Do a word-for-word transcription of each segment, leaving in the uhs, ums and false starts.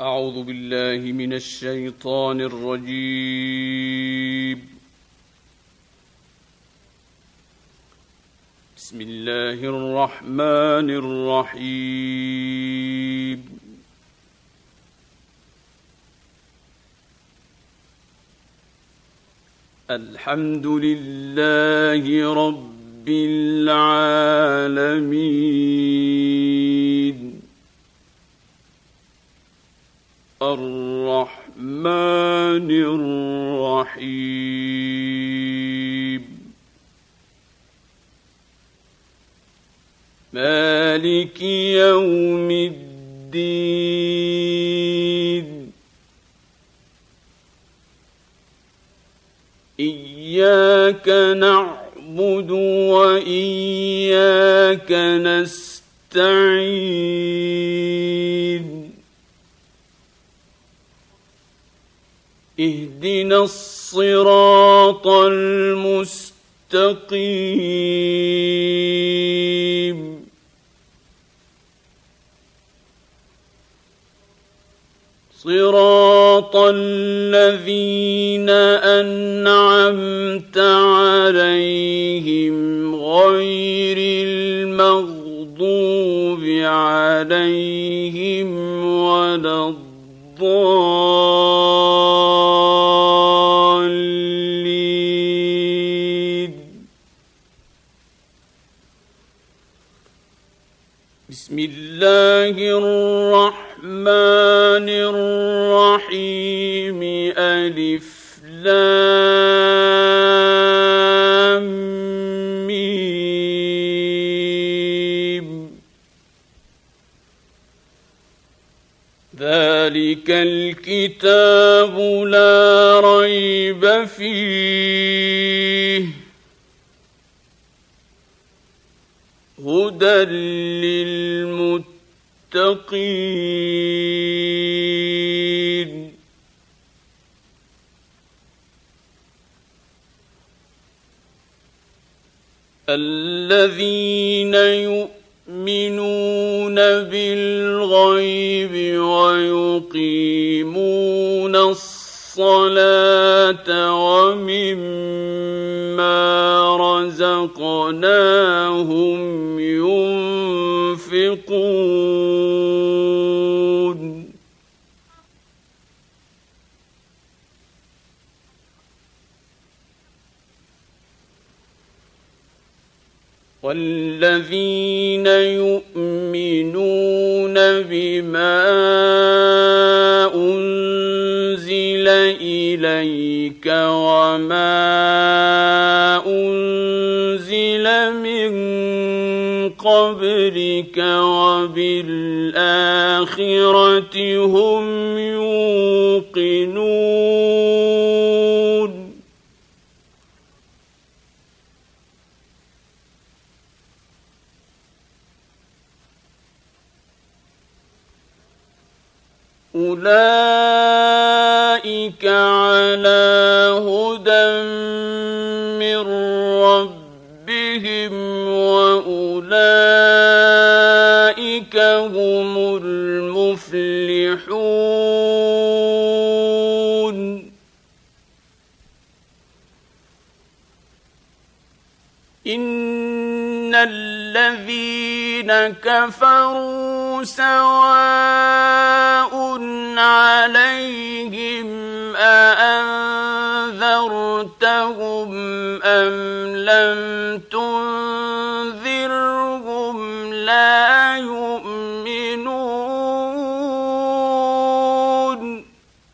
أعوذ بالله من الشيطان الرجيم. بسم الله الرحمن الرحيم. الحمد لله رب العالمين الرحمن الرحيم مالك يوم الدين إياك نعبد وإياك نستعين اهدنا الصراط المستقيم صراط الذين أنعمت عليهم غير المغضوب عليهم ولا الضالين. بسم الله الرحمن الرحيم ألف لام ميم ذلك الكتاب لا ريب فيه هدى للمتقين الذين يؤمنون بالغيب ويقيمون الصلاة ومما رزقناهم ينفقون والذين يؤمنون بما أنزل إليك وما أنزل من قبلك وبالآخرة هم يوقنون أولئك على هدى من ربهم وأولئك هم المفلحون إن الذين كفروا سواء عليهم أأنذرتهم أم لم تنذرهم لا يؤمنون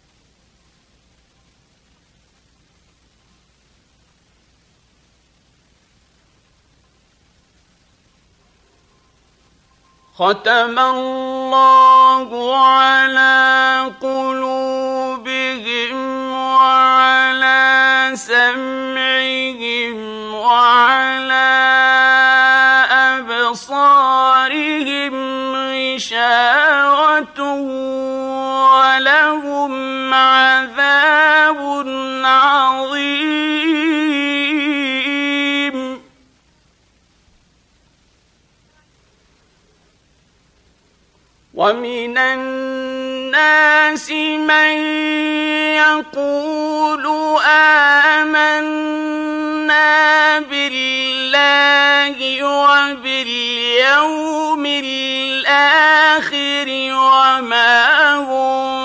ختم الله على قلوبهم وعلى سمعهم وعلى أبصارهم غشاوة ولهم عذاب عظيم ومن الناس الناس من يقول آمنا بالله وباليوم الآخر وما هم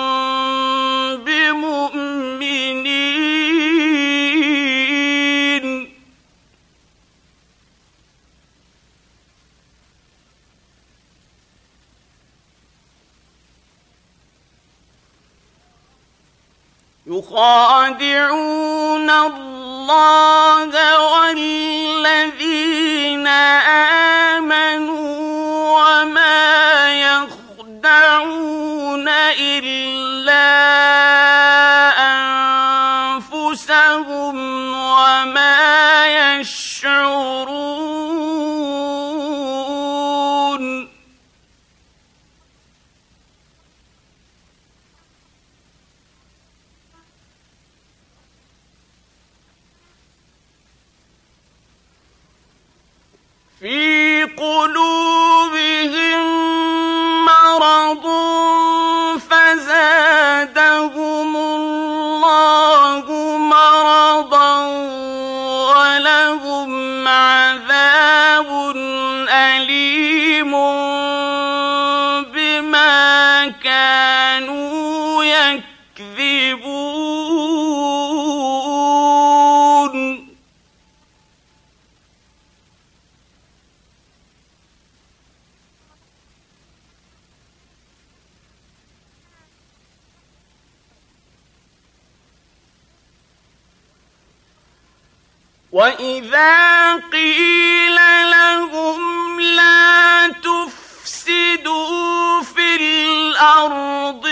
بمؤمنين. يخادعون الله والذين آمنوا وما يخدعون إلا أنفسهم وما يشعرون. في قلوبهم مرض فزادهم الله مرضا ولهم عذاب أليم بما كانوا يكذبون. وَإِذَا قِيلَ لَهُمْ لَا تُفْسِدُوا فِي الْأَرْضِ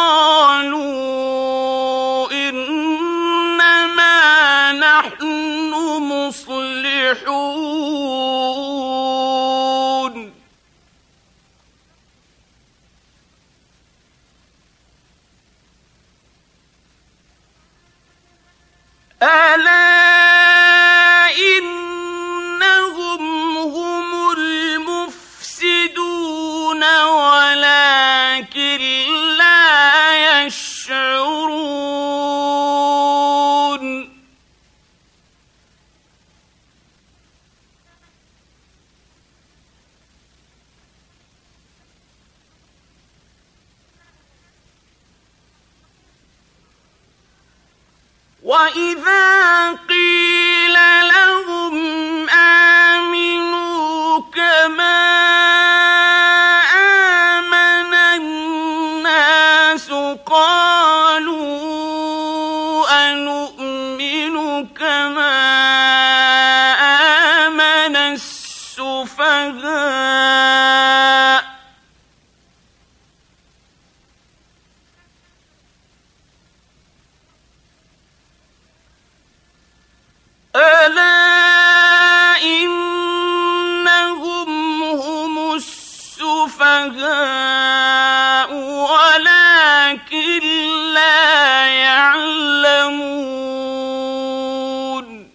قَالُوا إِنَّمَا نَحْنُ مُصْلِحُونَ. أَلَا ولكن لا يشعرون. وإذا قيل لهم آمنوا كما قالوا أنؤمن كما آمن السفهاء ألا إنهم هم السفهاء ولكن لا يعلمون.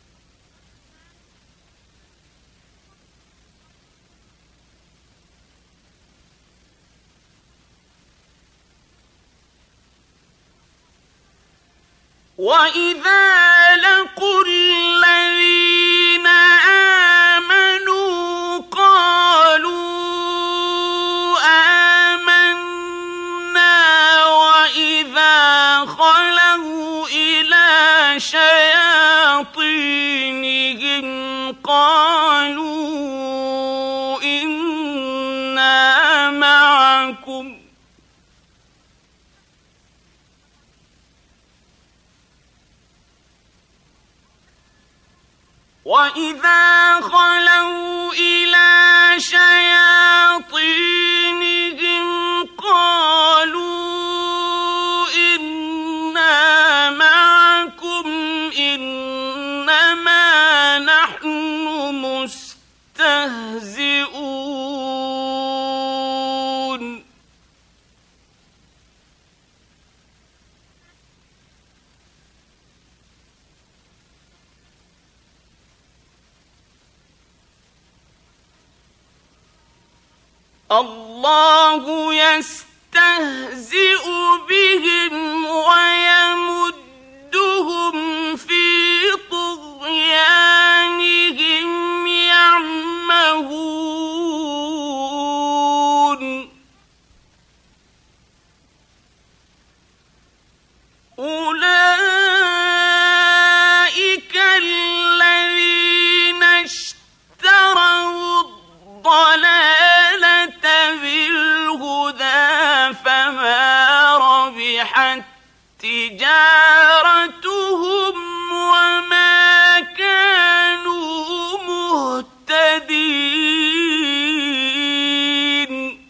وإذا لقوا الذين آمنوا قالوا آمنا وإذا خلوا إلى شياطينهم قالوا إنا معكم وإذا خلوا إلى شياطينهم قالوا إنا معكم إنما نحن مستهزئون. الله يستهزئ يستهزئ بهم ويمدهم في طغيانهم يعمهون أولئك الذين اشتروا الضلالة بالهدى فما ربحت تجارتهم وما كانوا مهتدين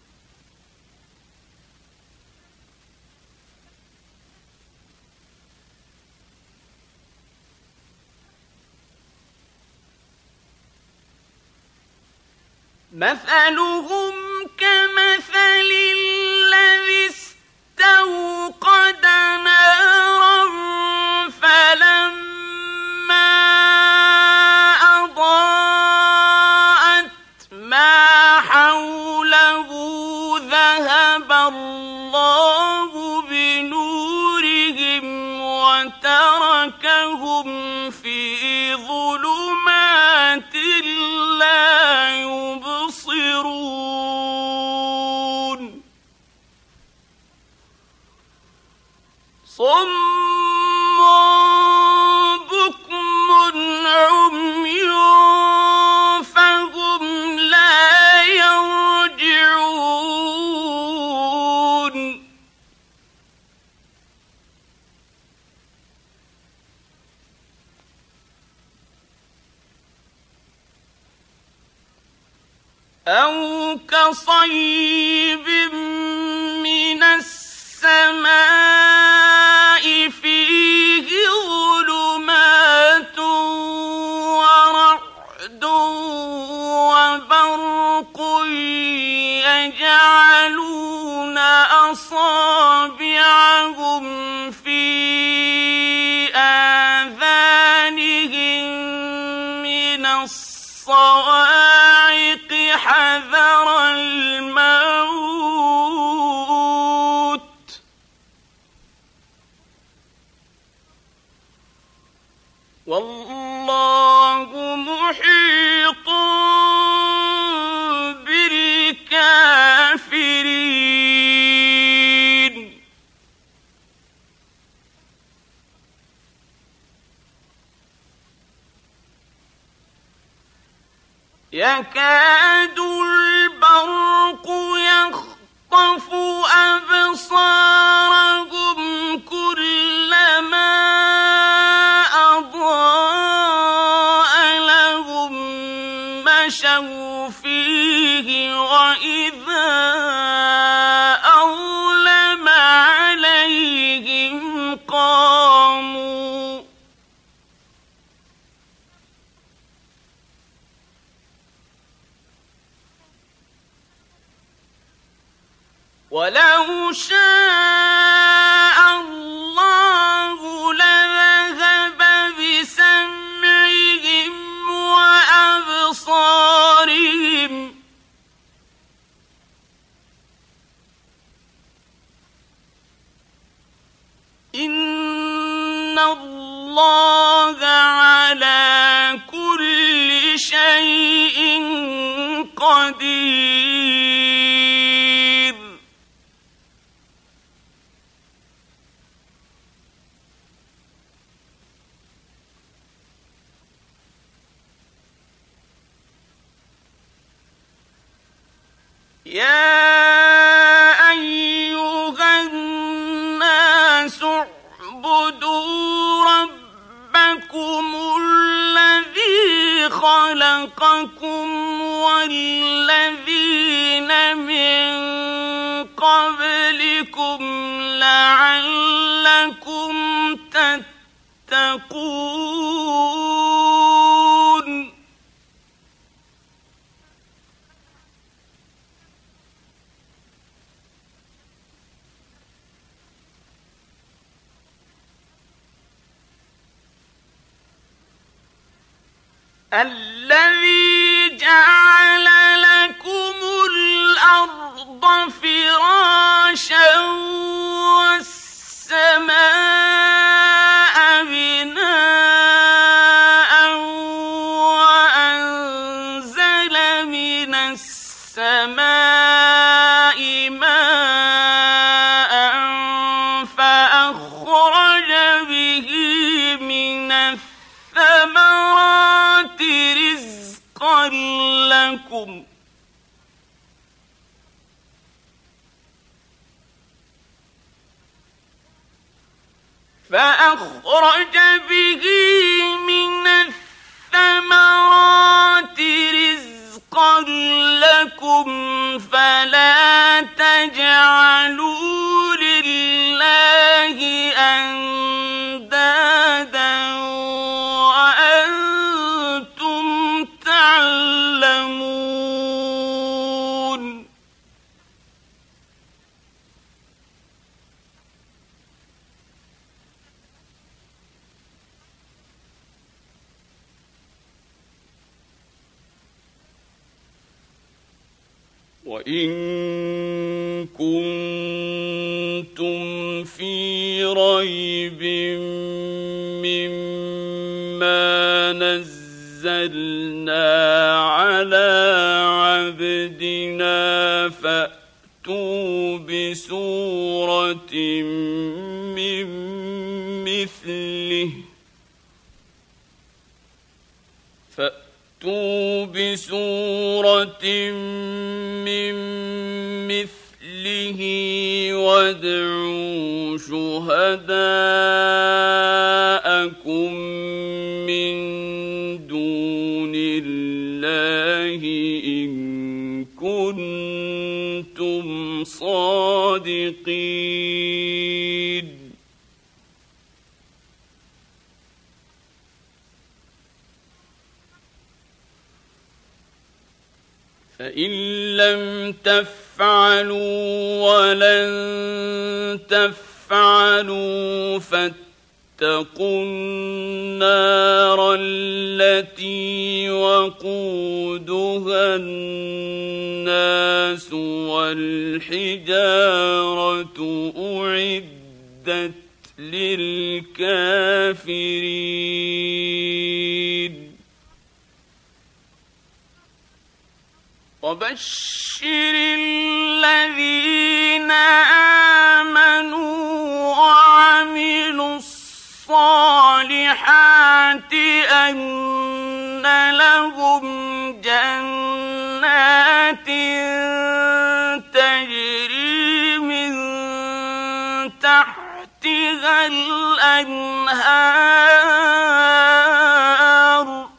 مثلهم كمثل الذي استوقد نارا فلما أضاءت ما حوله ذهب الله بنورهم وتركهم في ظلمات لا يبصرون صم بكم عمي فهم لا يرجعون أو كصيب من السماء فيه ظلمات ورعد وبرق يجعلون أصابعهم في آذانهم من الصواعق حذر الموت والله محيط بالكافرين يكاد البرق يخطف أبصارهم كلما أضاء لهم مشوا فيه وإذا أظلم عليهم قاموا ولو شاء الله لذهب بسمعهم وأبصارهم إن الله على كل شيء قدير يا أيها الناس اعبدوا ربكم الذي خلقكم والذين من قبلكم لعلكم تتقون الذي جعل لكم الأرض الأرض فراشا والسماء بناء وأنزل من السماء ماء فأخرج به من الثمرات رزقا لكم فأخرج به من الثمرات رزقا لكم فلا تجعلوا لله أندادا وأنتم تعلمون. وَإِن كُنتُمْ فِي رَيْبٍ مِّمَّا نَزَّلْنَا عَلَىٰ عَبْدِنَا فَأْتُوا بِسُورَةٍ مِّن مِّثْلِهِ فَأْتُوا بِسُورَةٍ مِّن مِّثْلِهِ وَادْعُوا شُهَدَاءَكُم مِّن دُونِ اللَّهِ إِن كُنتُمْ صَادِقِينَ. فإن لم تفعلوا ولن تفعلوا فاتقوا النار التي وقودها الناس والحجارة أعدت للكافرين. وبشر الذين آمنوا وعملوا الصالحات أن لهم جنات تجري من تحتها الأنهار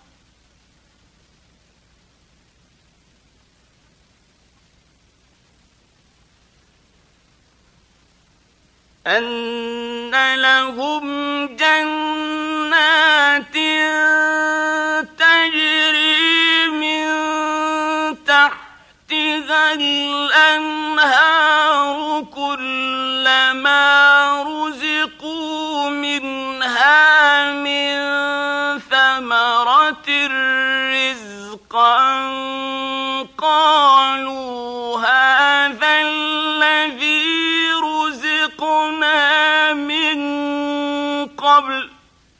أن لهم جنات تجري من تحتها الأنهار كلما رزقوا منها من ثمرة رزقا قالوا هذا الذي رزقنا من قبل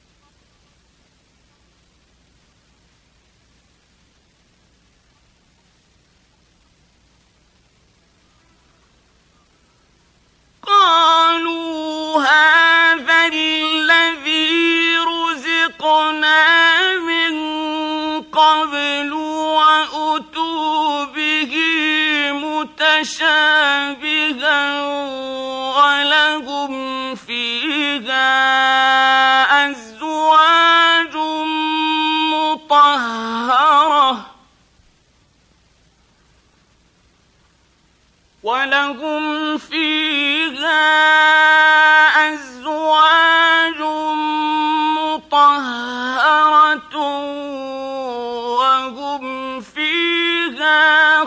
قالوا هذا الذي رزقنا من قبل وأتوا به متشابها ولهم فيها أزواج مطهرة ولهم فيها أزواج مطهرة وهم فيها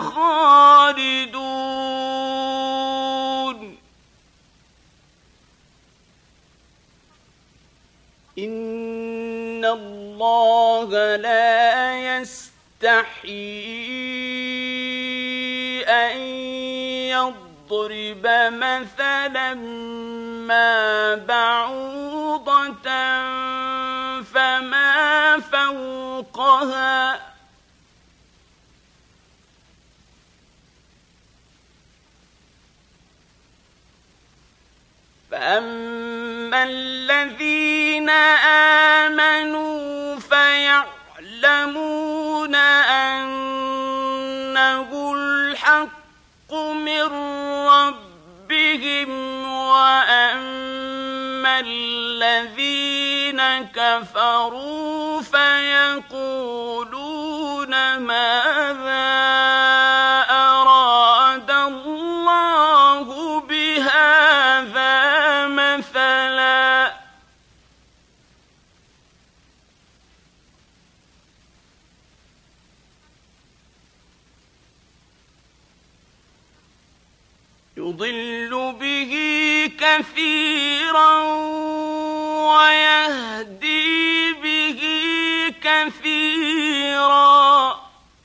خالدون. إن الله لا يستحيي أن لنضرب مثلا ما بعوضة فما فوقها فأما الذين آمنوا فيعلمون أنه الحق من ربهم وأما الذين كفروا فيقولون ماذا أراد الله بهذا مثلا يضل به كثيرا ويهدي به كثيرا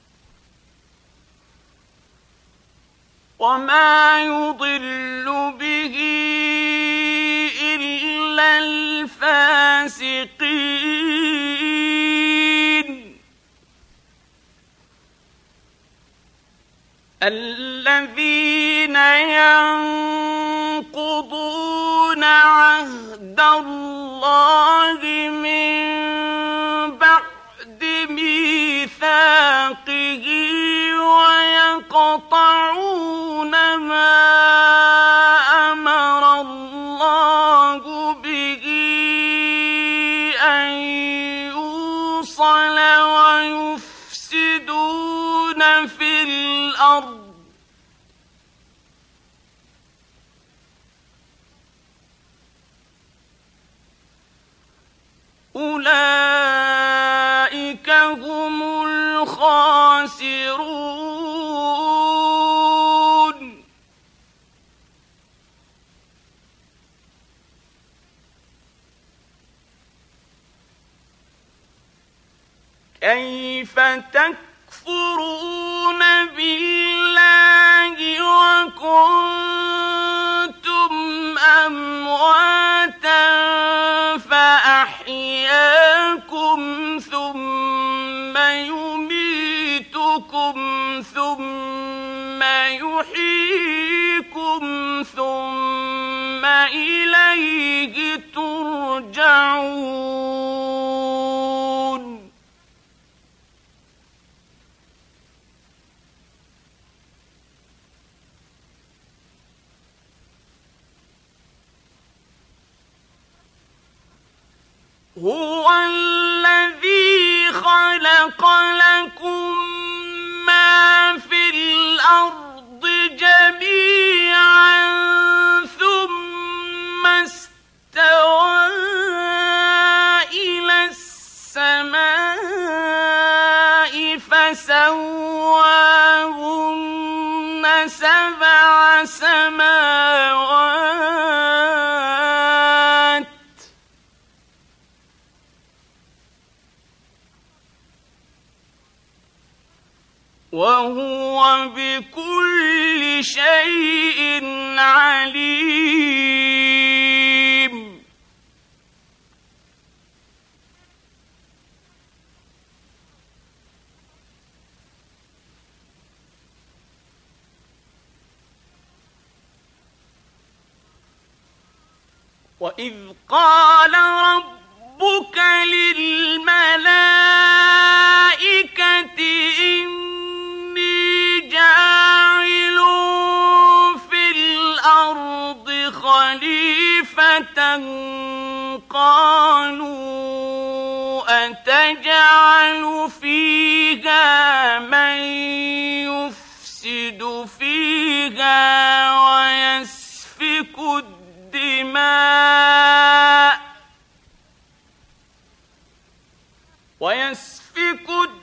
وما يضل به إلا الفاسقين الذين ينقضون عهد الله من بعد ميثاقه ويقطعون ما أمر الله به أن يوصل ويفسدون في الأرض أولئك هم الخاسرون كيف تكفرون بالله وكنتم أمواتا فأحياكم ثم يميتكم ثم يحييكم ثم إليه ترجعون هو الذي خلق لكم ما في الأرض جميعا ثم استوى إلى السماء فسواهن سبع سماوات وهو بكل شيء عليم وإذ قال ربك للملائكة إني جاعل في الأرض خليفة قالوا أتجعل فيها من يفسد فيها ويسفك الدماء ويسفك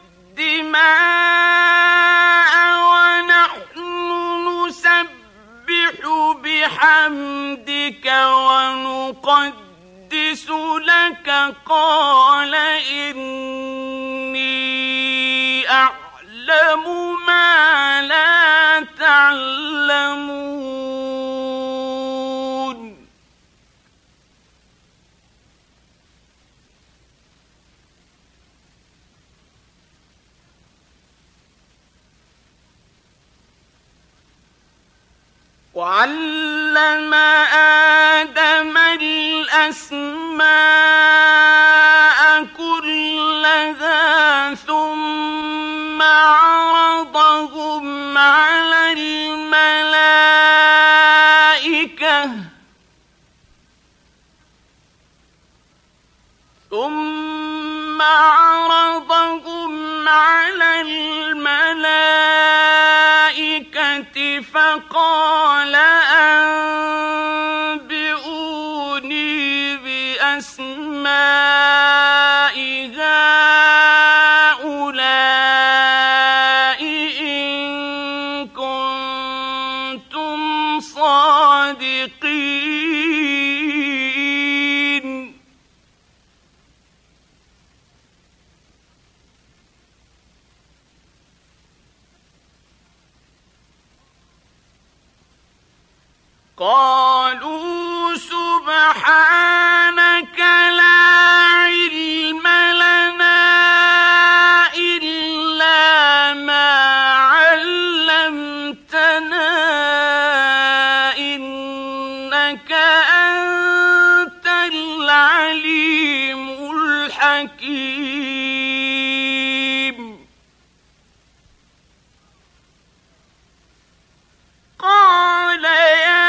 الدماء ونحن نسبح بحمدك ونقدس لك قال إني أعلم ما لا تعلمون وعلم آدم الأسماء كلها ثم عرضهم على الملائكة ثم عرضهم على الملائكة فقال أنبئوني بأسماء هؤلاء إن كنتم صادقين. قالوا سبحانك لا علم لنا إلا ما علمتنا إنك أنت العليم الحكيم. قال يا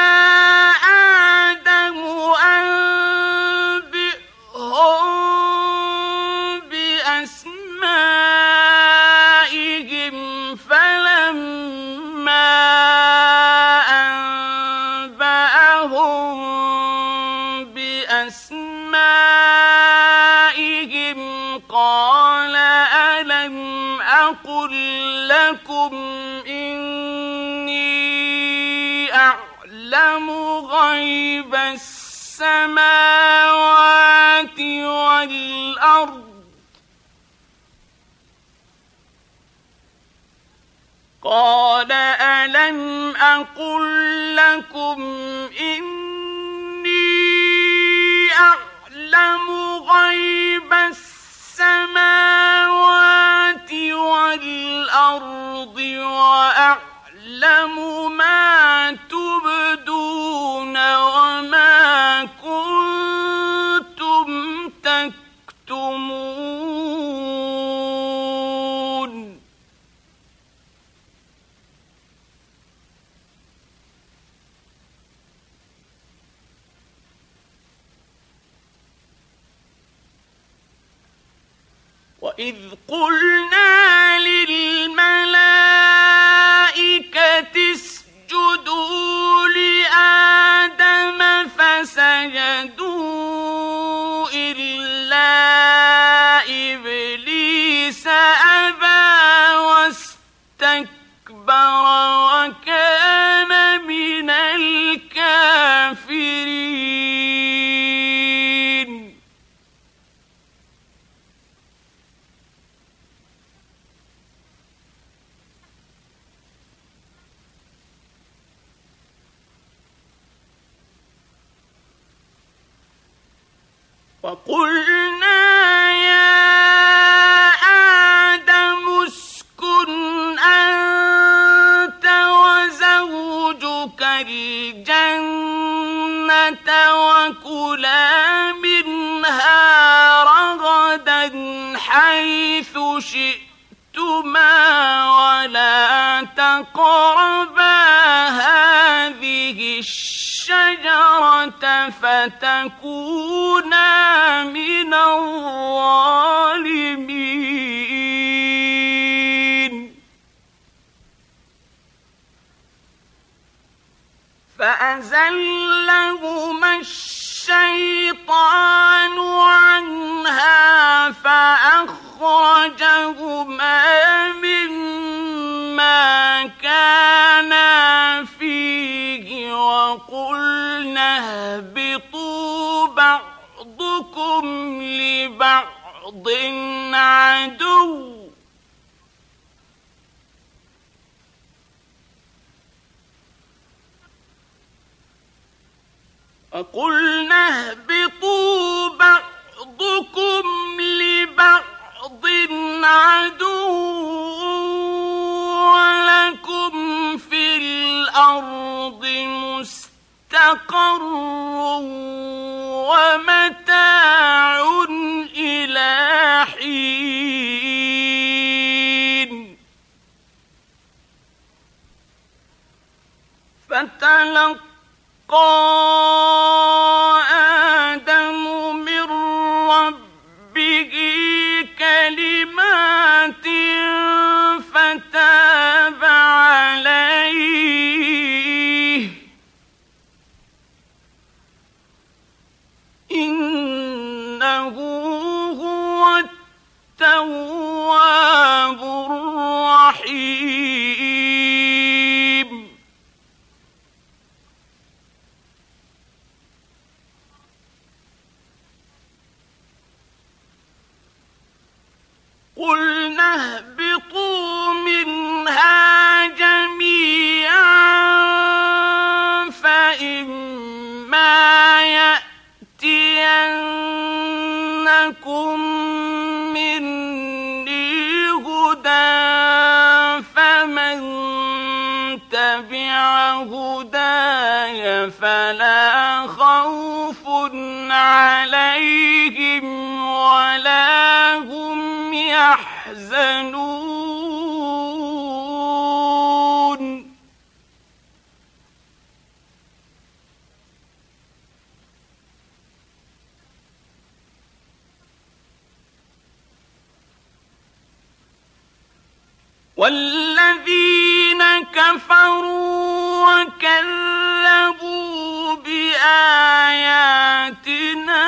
لكم إني أعلم غيب السماوات والأرض قال ألم أقل لكم إني أعلم غيب السماوات والأرض وأعلم ما تبدون وما كنتم تكتمون. وإذ قلنا للملائكة اسجدوا لآدم فسجدوا إلا إبليس أبى واستكبر وكان من الكافرين. وقلنا يا آدم اسكن أنت وزوجك الجنة وكلا منها رغدا حيث شئتما ولا تقربا هذه الشجرة فتكونا من الظالمين. فأزلهما الشيطان عنها فأخرجهما مما كانا فيه وقلنا اهبطوا بعضكم لبعض عدو وقلنا اهبطوا بعضكم لبعض عدو ولكم في الأرض آدم من ربه كلمات فتاب عليه إنه هو التواب الرحيم. قُلْنَا اهْبِطُوا مِنْهَا جَمِيعًا فَإِمَّا يَأْتِيَنَّكُم مِّنِّي هُدًى فَمَن تَبِعَ هُدَايَ فَلَا خَوْفٌ عَلَيْهِمْ وَلَا هُمْ يَحْزَنُونَ. والذين كفروا وكذبوا بآياتنا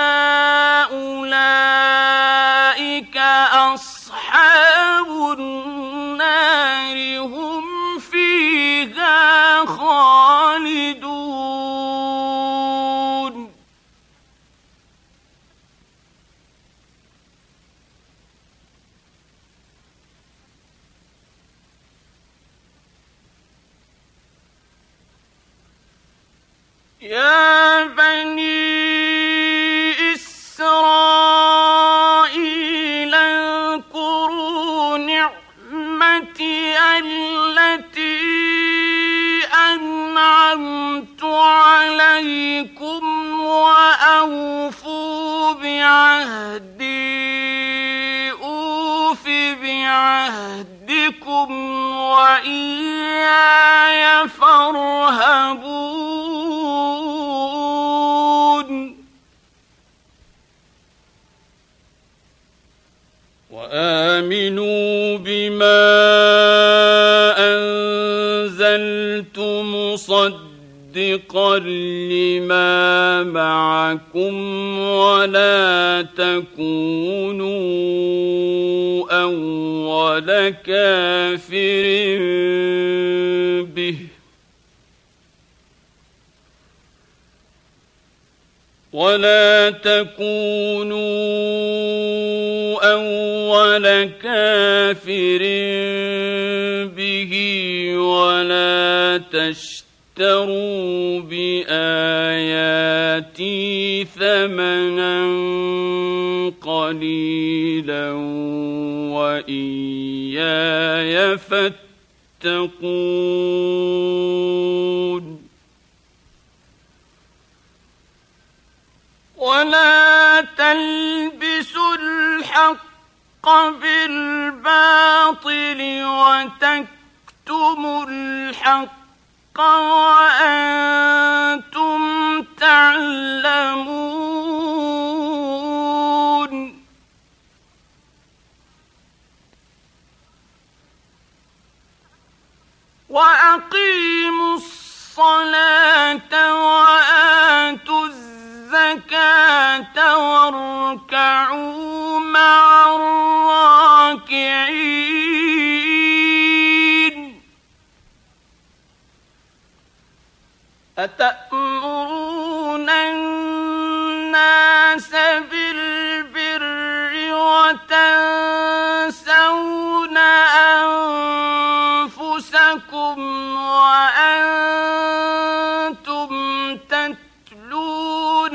أولئك أصحاب النار هم فيها خالدون. يا بني إسرائيل اذكروا نعمتي التي أنعمت عليكم وأوفوا بعهدي أوف بعهدكم وإياي فارهبون. وآمنوا بما أنزلت مصدقا لما معكم ولا تكونوا أول كافر به ولا تكونوا أول كافر به ولا تشتروا بآياتي ثمنا قليلا وإياي فاتقون. ولا تلبسوا الحق بالباطل وتكتموا الحق وأنتم تعلمون. وأقيموا الصلاة وآتوا الزكاة واركعوا مع الراكعين. أتأمرون الناس بالبر وتنسون أنفسكم وأنتم تتلون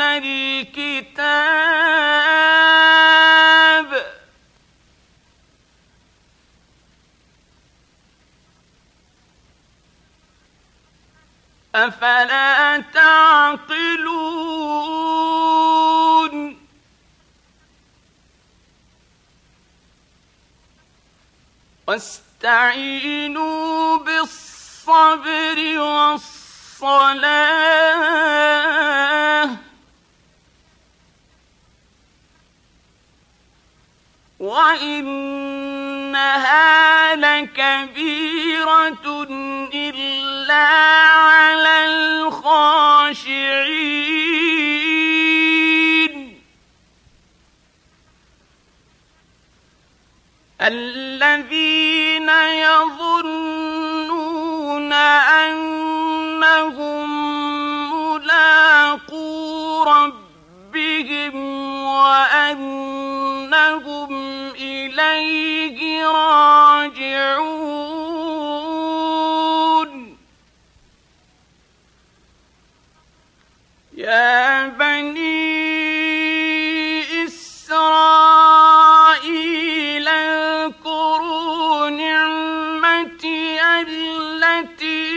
الكتاب أفلا تعقلون. واستعينوا بالصبر والصلاة الصلاة وإنها لكبيرة إلا على الخاشعين الذين يظنون أنهم ملاقو ربهم وأنهم إليه راجعون يا بني إسرائيل اذكروا نعمتي التي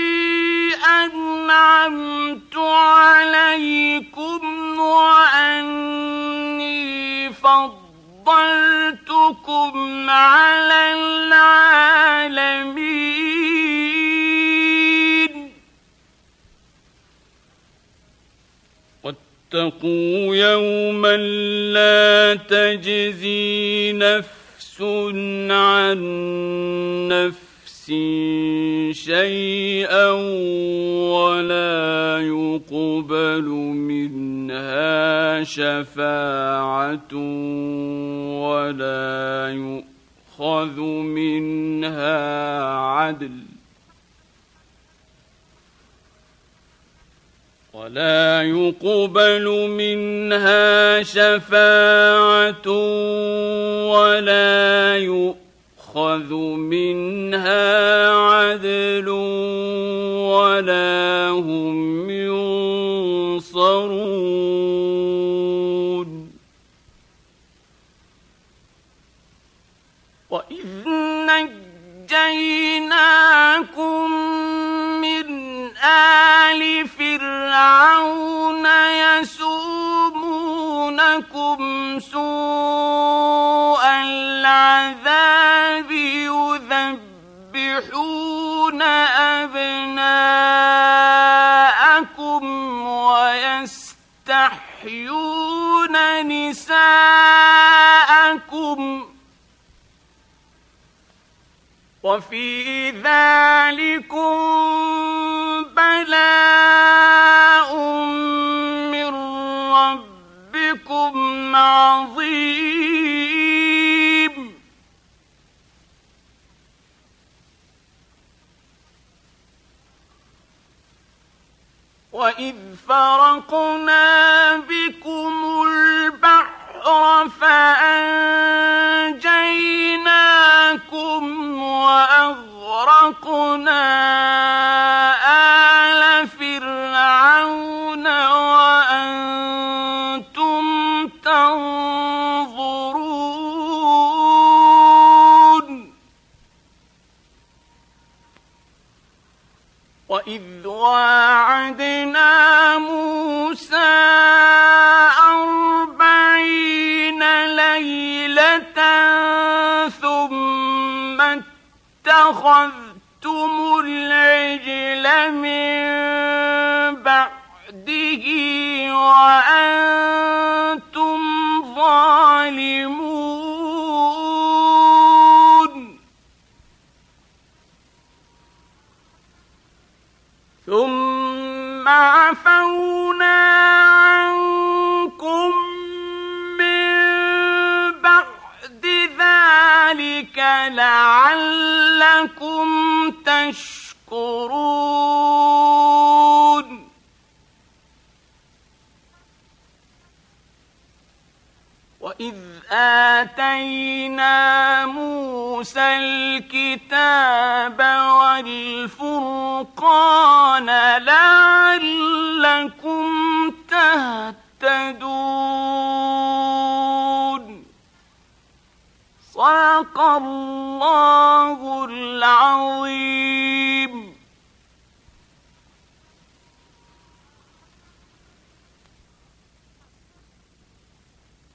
أنعمت عليكم وأني فضلتكم على العالمين واتقوا يوما لا تجزي نفس عن نفس شيئا ولا يقبل منها شفاعة ولا يؤخذ منها عدل ولا يقبل منها شفاعة ولا يؤخذ منها عدل ولا هم ينصرون وإذ نجيناكم من آل فرعون يسومونكم سوء العذاب يذبحون أبناءكم ويستحيون نساءكم وفي ذلكم بلاء من ربكم عظيم وإذ فرقنا بكم البحر فأنجيناكم وأغرقنا آل فرعون وأنتم تنظرون وإذ واعدنا موسى أربعين ليلة ثم اتخذتم العجل من بعده وأنتم ظالمون ثم عفونا عنكم من بعد ذلك لعلكم تشكرون وإذ آتينا موسى الكتاب والفرقان لعلكم تهتدون صدق الله العظيم.